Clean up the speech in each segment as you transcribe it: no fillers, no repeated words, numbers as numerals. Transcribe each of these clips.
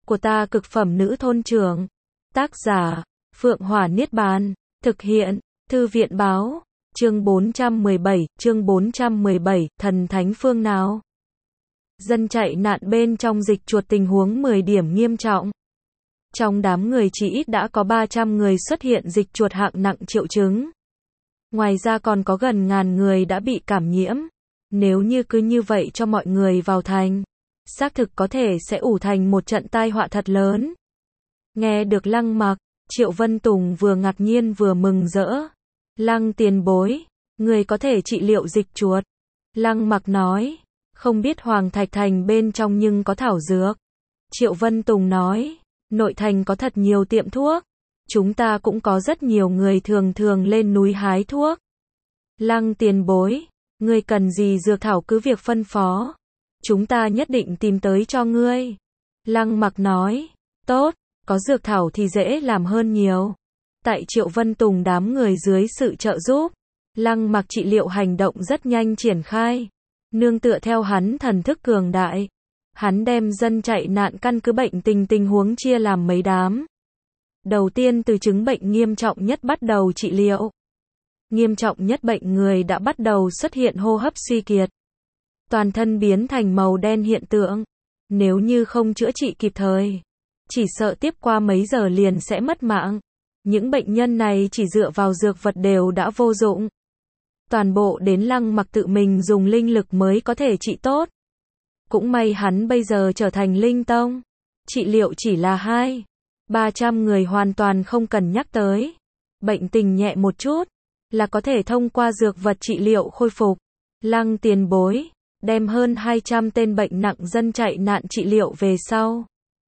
của ta cực phẩm nữ thôn trưởng. Tác giả, Phượng Hỏa Niết Bàn. Thực hiện, Thư viện báo. Chương 417, thần thánh phương nào? Dân chạy nạn bên trong dịch chuột tình huống 10 điểm nghiêm trọng. Trong đám người chỉ ít đã có 300 người xuất hiện dịch chuột hạng nặng triệu chứng. Ngoài ra còn có gần ngàn người đã bị cảm nhiễm. Nếu như cứ như vậy cho mọi người vào thành, xác thực có thể sẽ ủ thành một trận tai họa thật lớn. Nghe được Lăng Mặc, Triệu Vân Tùng vừa ngạc nhiên vừa mừng rỡ. Lăng tiền bối, người có thể trị liệu dịch chuột. Lăng Mặc nói, không biết Hoàng Thạch Thành bên trong nhưng có thảo dược. Triệu Vân Tùng nói, nội thành có thật nhiều tiệm thuốc. Chúng ta cũng có rất nhiều người thường thường lên núi hái thuốc. Lăng tiền bối, ngươi cần gì dược thảo cứ việc phân phó. Chúng ta nhất định tìm tới cho ngươi. Lăng Mặc nói, tốt, có dược thảo thì dễ làm hơn nhiều. Tại Triệu Vân Tùng đám người dưới sự trợ giúp, Lăng Mặc trị liệu hành động rất nhanh triển khai. Nương tựa theo hắn thần thức cường đại, hắn đem dân chạy nạn căn cứ bệnh tình huống chia làm mấy đám. Đầu tiên từ chứng bệnh nghiêm trọng nhất bắt đầu trị liệu. Nghiêm trọng nhất bệnh người đã bắt đầu xuất hiện hô hấp suy kiệt. Toàn thân biến thành màu đen hiện tượng. Nếu như không chữa trị kịp thời, chỉ sợ tiếp qua mấy giờ liền sẽ mất mạng. Những bệnh nhân này chỉ dựa vào dược vật đều đã vô dụng. Toàn bộ đến Lăng Mặc tự mình dùng linh lực mới có thể trị tốt. Cũng may hắn bây giờ trở thành linh tông. Trị liệu chỉ là 300 người hoàn toàn không cần nhắc tới. Bệnh tình nhẹ một chút, là có thể thông qua dược vật trị liệu khôi phục. Lăng tiền bối, đem hơn 200 tên bệnh nặng dân chạy nạn trị liệu về sau.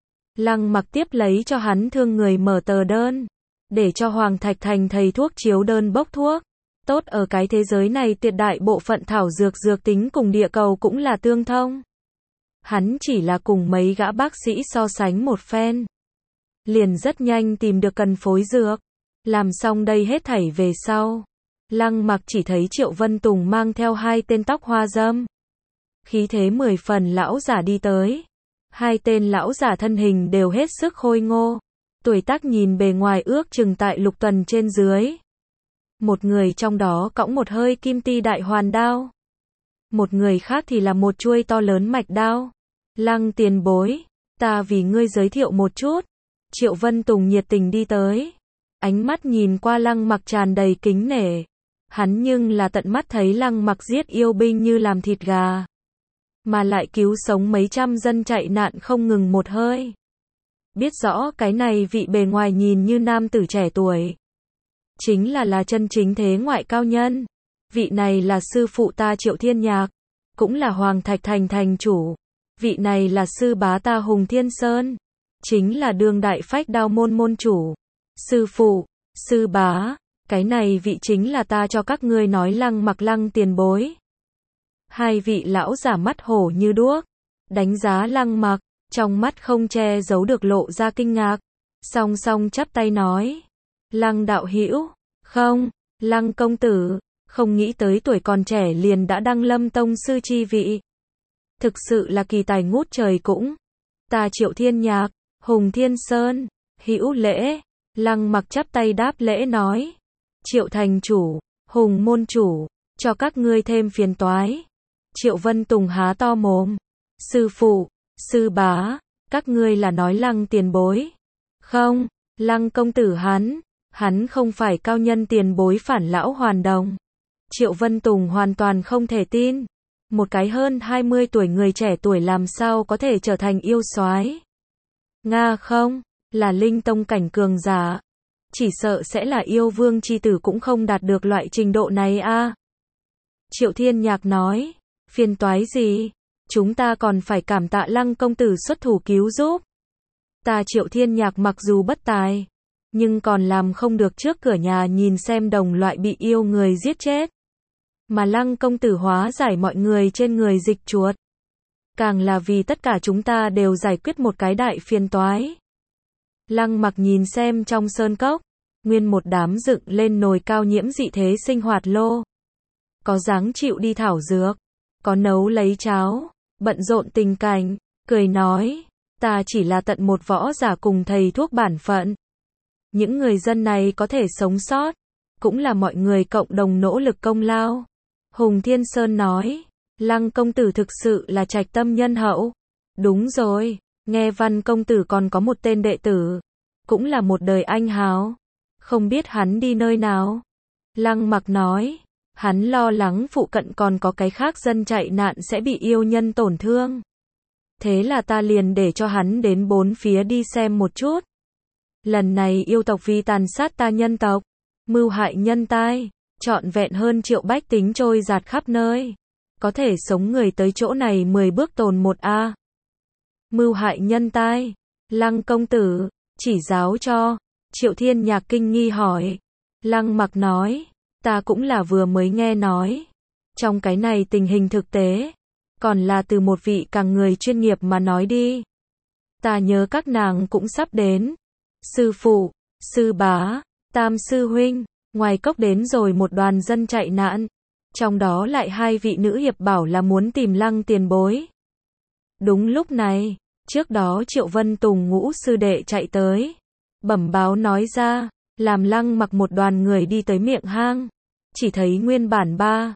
Lăng Mặc tiếp lấy cho hắn thương người mở tờ đơn, để cho Hoàng Thạch Thành thầy thuốc chiếu đơn bốc thuốc. Tốt ở cái thế giới này tuyệt đại bộ phận thảo dược tính cùng địa cầu cũng là tương thông. Hắn chỉ là cùng mấy gã bác sĩ so sánh một phen, liền rất nhanh tìm được cần phối dược. Làm xong đây hết thảy về sau, Lăng Mặc chỉ thấy Triệu Vân Tùng mang theo 2 tên tóc hoa dâm, khí thế 10 phần lão giả đi tới. 2 tên lão giả thân hình đều hết sức khôi ngô, tuổi tác nhìn bề ngoài ước chừng tại lục tuần trên dưới. Một người trong đó cõng một hơi kim ti đại hoàn đao, một người khác thì là một chuôi to lớn mạch đao. Lăng tiền bối, ta vì ngươi giới thiệu một chút. Triệu Vân Tùng nhiệt tình đi tới, ánh mắt nhìn qua Lăng Mặc tràn đầy kính nể. Hắn nhưng là tận mắt thấy Lăng Mặc giết yêu binh như làm thịt gà, mà lại cứu sống mấy trăm dân chạy nạn không ngừng một hơi. Biết rõ cái này vị bề ngoài nhìn như nam tử trẻ tuổi, chính là chân chính thế ngoại cao nhân. Vị này là sư phụ ta Triệu Thiên Nhạc, cũng là Hoàng Thạch Thành thành chủ. Vị này là sư bá ta Hùng Thiên Sơn, chính là đương đại phách đao môn môn chủ. Sư phụ, sư bá, cái này vị chính là ta cho các ngươi nói Lăng Mặc Lăng tiền bối. 2 vị lão giả mắt hổ như đuốc, đánh giá Lăng Mặc, trong mắt không che giấu được lộ ra kinh ngạc. Song song chắp tay nói, Lăng đạo hữu, không, Lăng công tử, không nghĩ tới tuổi còn trẻ liền đã đăng lâm tông sư chi vị. Thực sự là kỳ tài ngút trời cũng. Ta Triệu Thiên Nhạc, Hùng Thiên Sơn, hữu lễ. Lăng Mặc chắp tay đáp lễ nói, Triệu thành chủ, Hùng môn chủ, cho các ngươi thêm phiền toái. Triệu Vân Tùng há to mồm, sư phụ, sư bá, các ngươi là nói Lăng tiền bối? Không, Lăng công tử hắn không phải cao nhân tiền bối phản lão hoàn đồng. Triệu Vân Tùng hoàn toàn không thể tin, một cái hơn 20 tuổi người trẻ tuổi làm sao có thể trở thành yêu soái? Nga không, là linh tông cảnh cường giả, chỉ sợ sẽ là yêu vương chi tử cũng không đạt được loại trình độ này a. Triệu Thiên Nhạc nói, phiền toái gì? Chúng ta còn phải cảm tạ Lăng công tử xuất thủ cứu giúp. Ta Triệu Thiên Nhạc mặc dù bất tài, nhưng còn làm không được trước cửa nhà nhìn xem đồng loại bị yêu người giết chết. Mà Lăng công tử hóa giải mọi người trên người dịch chuột, càng là vì tất cả chúng ta đều giải quyết một cái đại phiền toái. Lăng Mặc nhìn xem trong sơn cốc, nguyên một đám dựng lên nồi cao nhiễm dị thế sinh hoạt lô. Có dáng chịu đi thảo dược, có nấu lấy cháo, bận rộn tình cảnh, cười nói, Ta chỉ là tận một võ giả cùng thầy thuốc bản phận. Những người dân này có thể sống sót, cũng là mọi người cộng đồng nỗ lực công lao. Hùng Thiên Sơn nói, Lăng công tử thực sự là trạch tâm nhân hậu. Đúng rồi, nghe Văn công tử còn có một tên đệ tử, cũng là một đời anh hào. Không biết hắn đi nơi nào? Lăng Mặc nói, hắn lo lắng phụ cận còn có cái khác dân chạy nạn sẽ bị yêu nhân tổn thương. Thế là ta liền để cho hắn đến bốn phía đi xem một chút. Lần này yêu tộc vì tàn sát ta nhân tộc, mưu hại nhân tai, trọn vẹn hơn triệu bách tính trôi dạt khắp nơi. Có thể sống người tới chỗ này 10 bước tồn một a. Mưu hại nhân tai, Lăng công tử, chỉ giáo cho. Triệu Thiên Nhạc kinh nghi hỏi. Lăng Mặc nói, ta cũng là vừa mới nghe nói. Trong cái này tình hình thực tế, còn là từ một vị càng người chuyên nghiệp mà nói đi. Ta nhớ các nàng cũng sắp đến. Sư phụ, sư bá, tam sư huynh, ngoài cốc đến rồi một đoàn dân chạy nạn. Trong đó lại 2 vị nữ hiệp bảo là muốn tìm Lăng tiền bối. Đúng lúc này, trước đó Triệu Vân Tùng ngũ sư đệ chạy tới. Bẩm báo nói ra, làm Lăng Mặc một đoàn người đi tới miệng hang. Chỉ thấy nguyên bản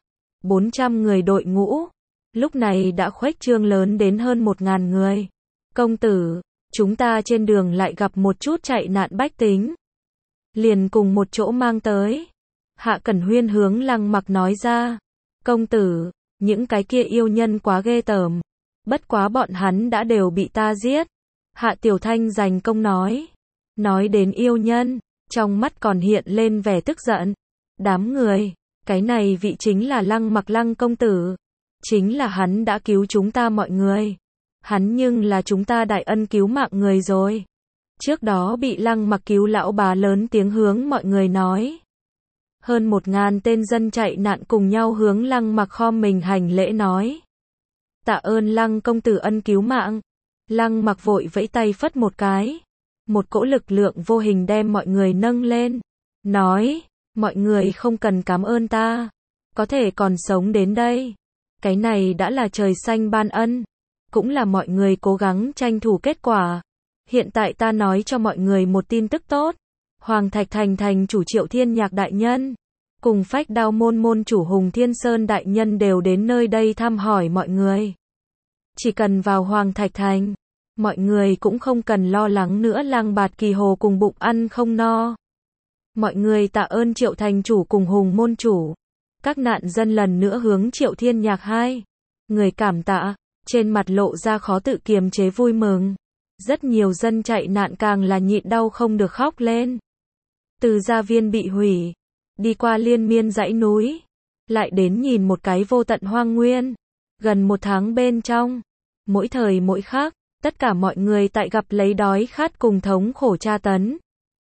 400 người đội ngũ. Lúc này đã khuếch trương lớn đến hơn 1000 người. Công tử, chúng ta trên đường lại gặp một chút chạy nạn bách tính. Liền cùng một chỗ mang tới. Hạ Cẩn Huyên hướng Lăng Mặc nói ra. Công tử, những cái kia yêu nhân quá ghê tởm. Bất quá bọn hắn đã đều bị ta giết. Hạ Tiểu Thanh giành công nói. Nói đến yêu nhân, trong mắt còn hiện lên vẻ tức giận. Đám người, cái này vị chính là Lăng Mặc Lăng công tử. Chính là hắn đã cứu chúng ta mọi người. Hắn nhưng là chúng ta đại ân cứu mạng người rồi. Trước đó bị Lăng Mặc cứu lão bà lớn tiếng hướng mọi người nói. Hơn 1000 tên dân chạy nạn cùng nhau hướng Lăng Mặc khom mình hành lễ nói. Tạ ơn Lăng công tử ân cứu mạng. Lăng Mặc vội vẫy tay phất một cái. Một cỗ lực lượng vô hình đem mọi người nâng lên. Nói, mọi người không cần cảm ơn ta. Có thể còn sống đến đây. Cái này đã là trời xanh ban ân. Cũng là mọi người cố gắng tranh thủ kết quả. Hiện tại ta nói cho mọi người một tin tức tốt. Hoàng Thạch Thành thành chủ Triệu Thiên Nhạc đại nhân, cùng Phách Đao môn môn chủ Hùng Thiên Sơn đại nhân đều đến nơi đây thăm hỏi mọi người. Chỉ cần vào Hoàng Thạch Thành, mọi người cũng không cần lo lắng nữa lang bạt kỳ hồ cùng bụng ăn không no. Mọi người tạ ơn Triệu thành chủ cùng Hùng môn chủ. Các nạn dân lần nữa hướng Triệu Thiên Nhạc người cảm tạ, trên mặt lộ ra khó tự kiềm chế vui mừng. Rất nhiều dân chạy nạn càng là nhịn đau không được khóc lên. Từ gia viên bị hủy, đi qua liên miên dãy núi, lại đến nhìn một cái vô tận hoang nguyên. Gần 1 tháng bên trong, mỗi thời mỗi khác, tất cả mọi người tại gặp lấy đói khát cùng thống khổ tra tấn.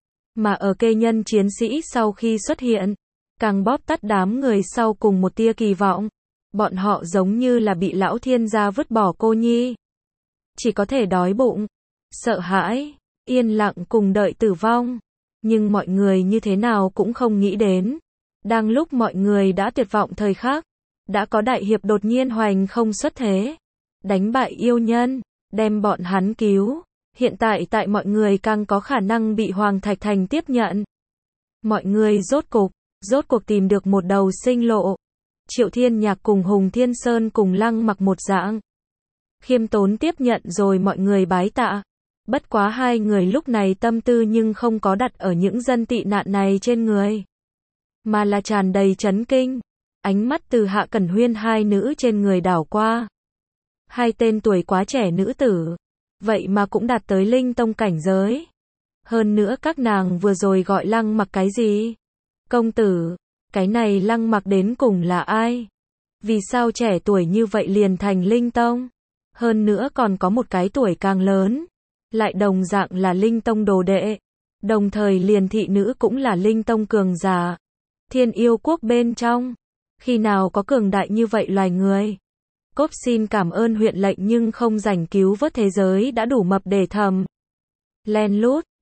Mà ở kê nhân chiến sĩ sau khi xuất hiện, càng bóp tắt đám người sau cùng một tia kỳ vọng. Bọn họ giống như là bị lão thiên gia vứt bỏ cô nhi. Chỉ có thể đói bụng, sợ hãi, yên lặng cùng đợi tử vong. Nhưng mọi người như thế nào cũng không nghĩ đến. Đang lúc mọi người đã tuyệt vọng thời khắc, đã có đại hiệp đột nhiên hoành không xuất thế. Đánh bại yêu nhân, đem bọn hắn cứu. Hiện tại mọi người càng có khả năng bị Hoàng Thạch Thành tiếp nhận. Mọi người rốt cuộc tìm được một đầu sinh lộ. Triệu Thiên Nhạc cùng Hùng Thiên Sơn cùng Lăng Mặc một dạng. Khiêm tốn tiếp nhận rồi mọi người bái tạ. Bất quá 2 người lúc này tâm tư nhưng không có đặt ở những dân tị nạn này trên người. Mà là tràn đầy chấn kinh. Ánh mắt từ Hạ Cẩn Huyên 2 nữ trên người đảo qua. 2 tên tuổi quá trẻ nữ tử. Vậy mà cũng đạt tới linh tông cảnh giới. Hơn nữa các nàng vừa rồi gọi Lăng Mặc cái gì? Công tử, cái này Lăng Mặc đến cùng là ai? Vì sao trẻ tuổi như vậy liền thành linh tông? Hơn nữa còn có một cái tuổi càng lớn. Lại đồng dạng là linh tông đồ đệ. Đồng thời liền thị nữ cũng là linh tông cường giả. Thiên yêu quốc bên trong. Khi nào có cường đại như vậy loài người? Cốp xin cảm ơn huyện lệnh nhưng không rảnh cứu vớt thế giới đã đủ mập để thầm. Len lút.